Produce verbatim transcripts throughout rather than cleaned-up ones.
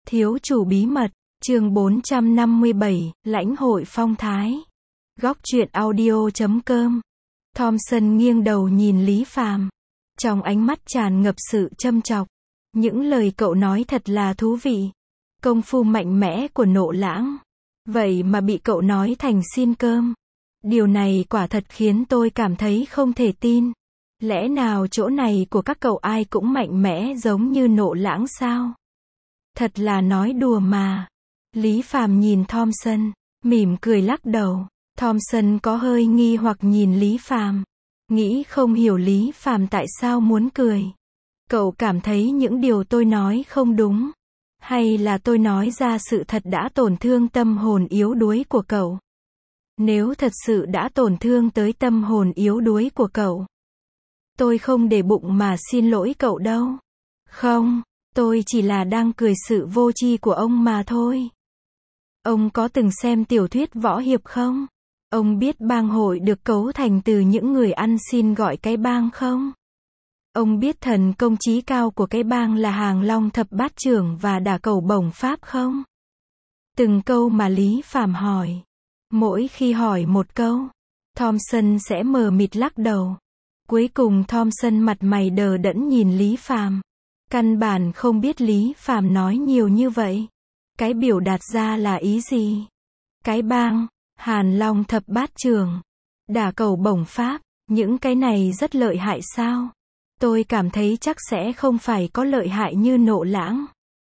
Thiếu chủ bí mật, chương bốn trăm năm mươi bảy, lãnh hội phong thái. Góc truyện audio chấm com. Thompson nghiêng đầu nhìn Lý Phàm, trong ánh mắt tràn ngập sự châm chọc. Những lời cậu nói thật là thú vị. Công phu mạnh mẽ của Nộ Lãng, vậy mà bị cậu nói thành xin cơm. Điều này quả thật khiến tôi cảm thấy không thể tin. Lẽ nào chỗ này của các cậu ai cũng mạnh mẽ giống như Nộ Lãng sao? Thật là nói đùa mà. Lý Phàm nhìn Thompson, mỉm cười lắc đầu. Thompson có hơi nghi hoặc nhìn Lý Phàm, nghĩ không hiểu Lý Phàm tại sao muốn cười. Cậu cảm thấy những điều tôi nói không đúng, hay là tôi nói ra sự thật đã tổn thương tâm hồn yếu đuối của cậu? Nếu thật sự đã tổn thương tới tâm hồn yếu đuối của cậu, tôi không để bụng mà xin lỗi cậu đâu. Không, tôi chỉ là đang cười sự vô tri của ông mà thôi. Ông có từng xem tiểu thuyết võ hiệp không? Ông biết bang hội được cấu thành từ những người ăn xin gọi cái bang không? Ông biết thần công chí cao của cái bang là Hàng Long thập bát trưởng và đả cầu bổng pháp không? Từng câu mà Lý Phàm hỏi, mỗi khi hỏi một câu, Thompson sẽ mờ mịt lắc đầu. Cuối cùng Thompson mặt mày đờ đẫn nhìn Lý Phàm, căn bản không biết Lý Phàm nói nhiều như vậy, cái biểu đạt ra là ý gì. Cái bang, Hàn Long thập bát trưởng, đả cầu bổng pháp, những cái này rất lợi hại sao? Tôi cảm thấy chắc sẽ không phải có lợi hại như Nộ Lãng.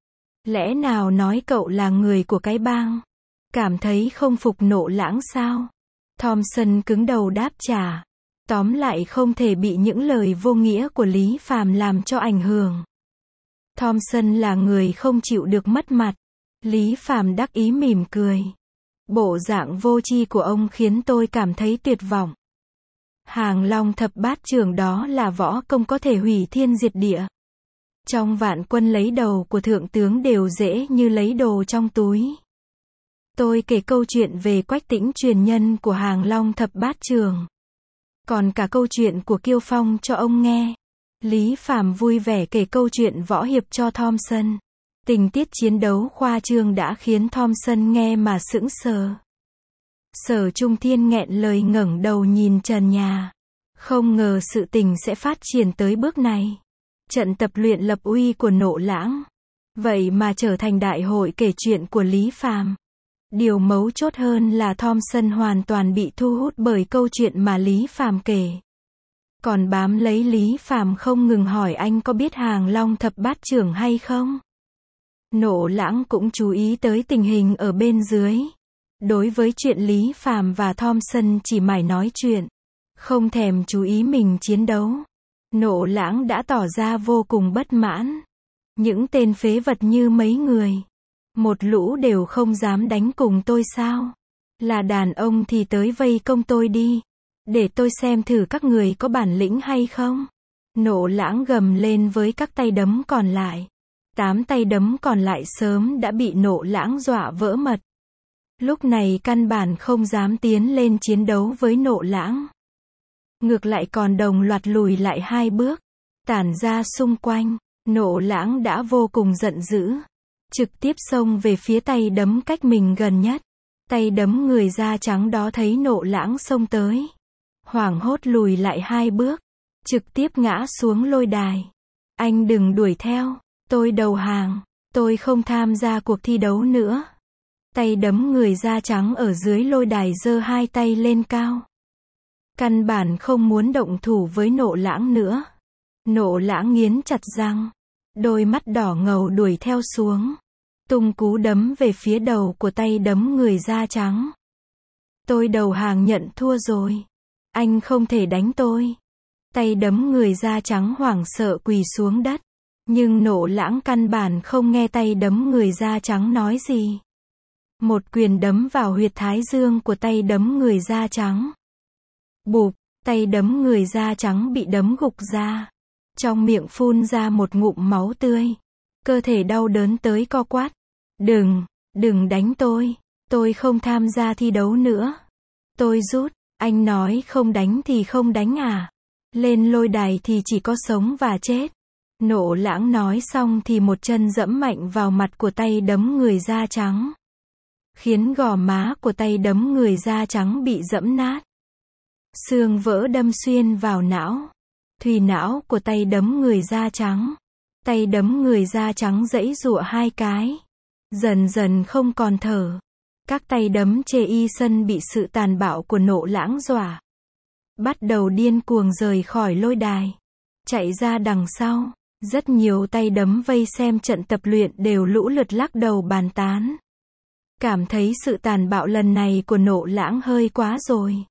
Lẽ nào nói cậu là người của cái bang, cảm thấy không phục Nộ Lãng sao? Thompson cứng đầu đáp trả. Tóm lại không thể bị những lời vô nghĩa của Lý Phàm làm cho ảnh hưởng. Thompson là người không chịu được mất mặt. Lý Phàm đắc ý mỉm cười. Bộ dạng vô tri của ông khiến tôi cảm thấy tuyệt vọng. Hàng Long thập bát trưởng đó là võ công có thể hủy thiên diệt địa. Trong vạn quân lấy đầu của thượng tướng đều dễ như lấy đồ trong túi. Tôi kể câu chuyện về Quách Tĩnh truyền nhân của Hàng Long thập bát trưởng, còn cả câu chuyện của Kiêu Phong cho ông nghe. Lý Phàm vui vẻ kể câu chuyện võ hiệp cho Thompson. Tình tiết chiến đấu khoa trương đã khiến Thompson nghe mà sững sờ. Sở Trung Thiên nghẹn lời ngẩng đầu nhìn trần nhà. Không ngờ sự tình sẽ phát triển tới bước này. Trận tập luyện lập uy của Nộ Lãng, vậy mà trở thành đại hội kể chuyện của Lý Phàm. Điều mấu chốt hơn là Thompson hoàn toàn bị thu hút bởi câu chuyện mà Lý Phàm kể. Còn bám lấy Lý Phàm không ngừng hỏi anh có biết Hàng Long thập bát trưởng hay không? Nộ Lãng cũng chú ý tới tình hình ở bên dưới. Đối với chuyện Lý Phàm và Thompson chỉ mải nói chuyện, không thèm chú ý mình chiến đấu, Nộ Lãng đã tỏ ra vô cùng bất mãn. Những tên phế vật như mấy người, một lũ đều không dám đánh cùng tôi sao? Là đàn ông thì tới vây công tôi đi, để tôi xem thử các người có bản lĩnh hay không. Nộ Lãng gầm lên với các tay đấm còn lại. Tám tay đấm còn lại sớm đã bị Nộ Lãng dọa vỡ mật. Lúc này căn bản không dám tiến lên chiến đấu với Nộ Lãng. Ngược lại còn đồng loạt lùi lại hai bước, tản ra xung quanh. Nộ Lãng đã vô cùng giận dữ, trực tiếp xông về phía tay đấm cách mình gần nhất. Tay đấm người da trắng đó thấy Nộ Lãng xông tới, hoảng hốt lùi lại hai bước, trực tiếp ngã xuống lôi đài. Anh đừng đuổi theo, tôi đầu hàng, tôi không tham gia cuộc thi đấu nữa. Tay đấm người da trắng ở dưới lôi đài giơ hai tay lên cao, căn bản không muốn động thủ với Nộ Lãng nữa. Nộ Lãng nghiến chặt răng, đôi mắt đỏ ngầu đuổi theo xuống, tung cú đấm về phía đầu của tay đấm người da trắng. Tôi đầu hàng, nhận thua rồi. Anh không thể đánh tôi. Tay đấm người da trắng hoảng sợ quỳ xuống đất. Nhưng Nộ Lãng căn bản không nghe tay đấm người da trắng nói gì. Một quyền đấm vào huyệt thái dương của tay đấm người da trắng. Bụp, tay đấm người da trắng bị đấm gục ra. Trong miệng phun ra một ngụm máu tươi. Cơ thể đau đớn tới co quắp. Đừng, đừng đánh tôi. Tôi không tham gia thi đấu nữa. Tôi rút. Anh nói không đánh thì không đánh à? Lên lôi đài thì chỉ có sống và chết. Nộ Lãng nói xong thì một chân dẫm mạnh vào mặt của tay đấm người da trắng, khiến gò má của tay đấm người da trắng bị dẫm nát. Xương vỡ đâm xuyên vào não, thùy não của tay đấm người da trắng. Tay đấm người da trắng giãy giụa hai cái, dần dần không còn thở. Các tay đấm chê y sân bị sự tàn bạo của Nộ Lãng dọa, bắt đầu điên cuồng rời khỏi lôi đài, chạy ra đằng sau. Rất nhiều tay đấm vây xem trận tập luyện đều lũ lượt lắc đầu bàn tán, cảm thấy sự tàn bạo lần này của Nộ Lãng hơi quá rồi.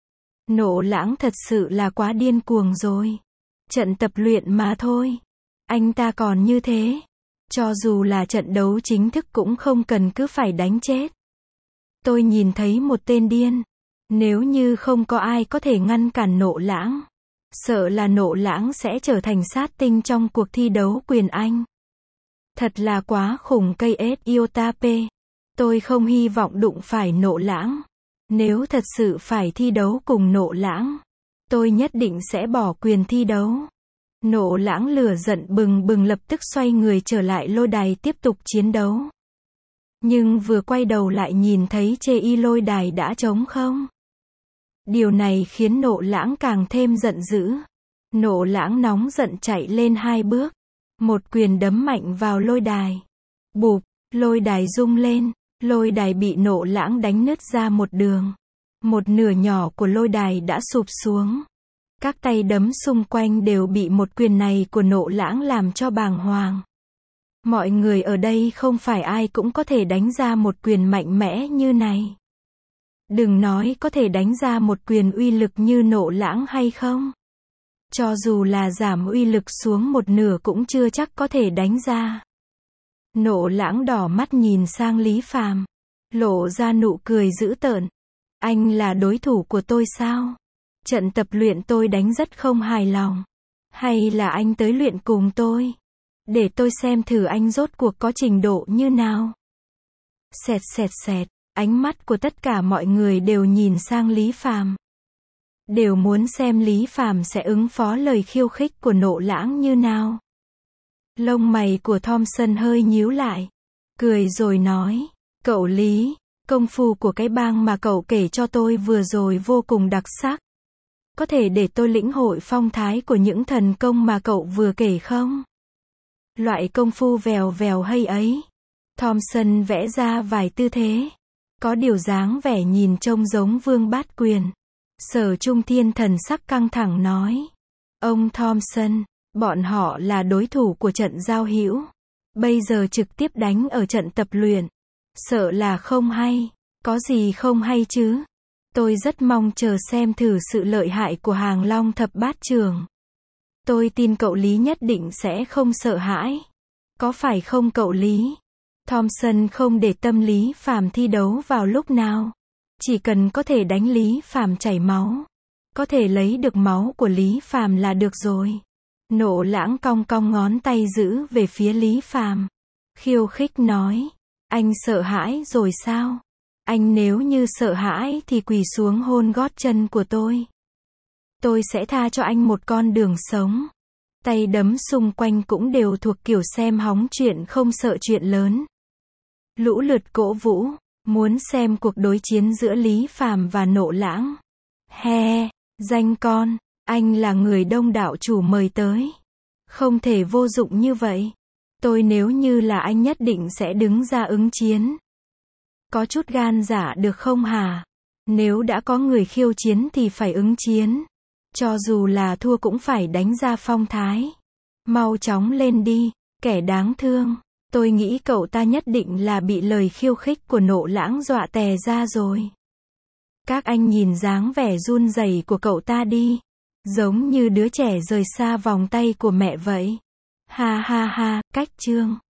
Nộ Lãng thật sự là quá điên cuồng rồi. Trận tập luyện mà thôi, anh ta còn như thế, cho dù là trận đấu chính thức cũng không cần cứ phải đánh chết. Tôi nhìn thấy một tên điên. Nếu như không có ai có thể ngăn cản Nộ Lãng, sợ là Nộ Lãng sẽ trở thành sát tinh trong cuộc thi đấu quyền Anh. Thật là quá khủng cây ết Iotape. Tôi không hy vọng đụng phải Nộ Lãng. Nếu thật sự phải thi đấu cùng Nộ Lãng, tôi nhất định sẽ bỏ quyền thi đấu. Nộ Lãng lửa giận bừng bừng lập tức xoay người trở lại lôi đài tiếp tục chiến đấu. Nhưng vừa quay đầu lại nhìn thấy chê y lôi đài đã trống không. Điều này khiến Nộ Lãng càng thêm giận dữ. Nộ Lãng nóng giận chạy lên hai bước, một quyền đấm mạnh vào lôi đài. Bụp, lôi đài rung lên, lôi đài bị Nộ Lãng đánh nứt ra một đường. Một nửa nhỏ của lôi đài đã sụp xuống. Các tay đấm xung quanh đều bị một quyền này của Nộ Lãng làm cho bàng hoàng. Mọi người ở đây không phải ai cũng có thể đánh ra một quyền mạnh mẽ như này. Đừng nói có thể đánh ra một quyền uy lực như Nộ Lãng hay không. Cho dù là giảm uy lực xuống một nửa cũng chưa chắc có thể đánh ra. Nộ Lãng đỏ mắt nhìn sang Lý Phàm, lộ ra nụ cười dữ tợn. Anh là đối thủ của tôi sao? Trận tập luyện tôi đánh rất không hài lòng. Hay là anh tới luyện cùng tôi? Để tôi xem thử anh rốt cuộc có trình độ như nào. Xẹt xẹt xẹt, ánh mắt của tất cả mọi người đều nhìn sang Lý Phàm. Đều muốn xem Lý Phàm sẽ ứng phó lời khiêu khích của Nộ Lãng như nào. Lông mày của Thompson hơi nhíu lại, cười rồi nói, cậu Lý, công phu của cái bang mà cậu kể cho tôi vừa rồi vô cùng đặc sắc. Có thể để tôi lĩnh hội phong thái của những thần công mà cậu vừa kể không? Loại công phu vèo vèo hay ấy. Thompson vẽ ra vài tư thế, có điều dáng vẻ nhìn trông giống Vương Bát Quyền. Sở Trung Thiên thần sắc căng thẳng nói, ông Thompson, bọn họ là đối thủ của trận giao hữu, bây giờ trực tiếp đánh ở trận tập luyện, sợ là không hay. Có gì không hay chứ? Tôi rất mong chờ xem thử sự lợi hại của Hàng Long thập bát trưởng. Tôi tin cậu Lý nhất định sẽ không sợ hãi. Có phải không cậu Lý? Thompson không để tâm Lý Phàm thi đấu vào lúc nào. Chỉ cần có thể đánh Lý Phàm chảy máu, có thể lấy được máu của Lý Phàm là được rồi. Nộ Lãng cong cong ngón tay giữ về phía Lý Phàm, khiêu khích nói, anh sợ hãi rồi sao? Anh nếu như sợ hãi thì quỳ xuống hôn gót chân của tôi. Tôi sẽ tha cho anh một con đường sống. Tay đấm xung quanh cũng đều thuộc kiểu xem hóng chuyện không sợ chuyện lớn. Lũ lượt cổ vũ, muốn xem cuộc đối chiến giữa Lý Phàm và Nộ Lãng. He, danh con, anh là người đông đảo chủ mời tới. Không thể vô dụng như vậy. Tôi nếu như là anh nhất định sẽ đứng ra ứng chiến. Có chút gan dạ được không hả? Nếu đã có người khiêu chiến thì phải ứng chiến. Cho dù là thua cũng phải đánh ra phong thái. Mau chóng lên đi, kẻ đáng thương. Tôi nghĩ cậu ta nhất định là bị lời khiêu khích của Nộ Lãng dọa tè ra rồi. Các anh nhìn dáng vẻ run rẩy của cậu ta đi. Giống như đứa trẻ rời xa vòng tay của mẹ vậy. Ha ha ha, cách chương.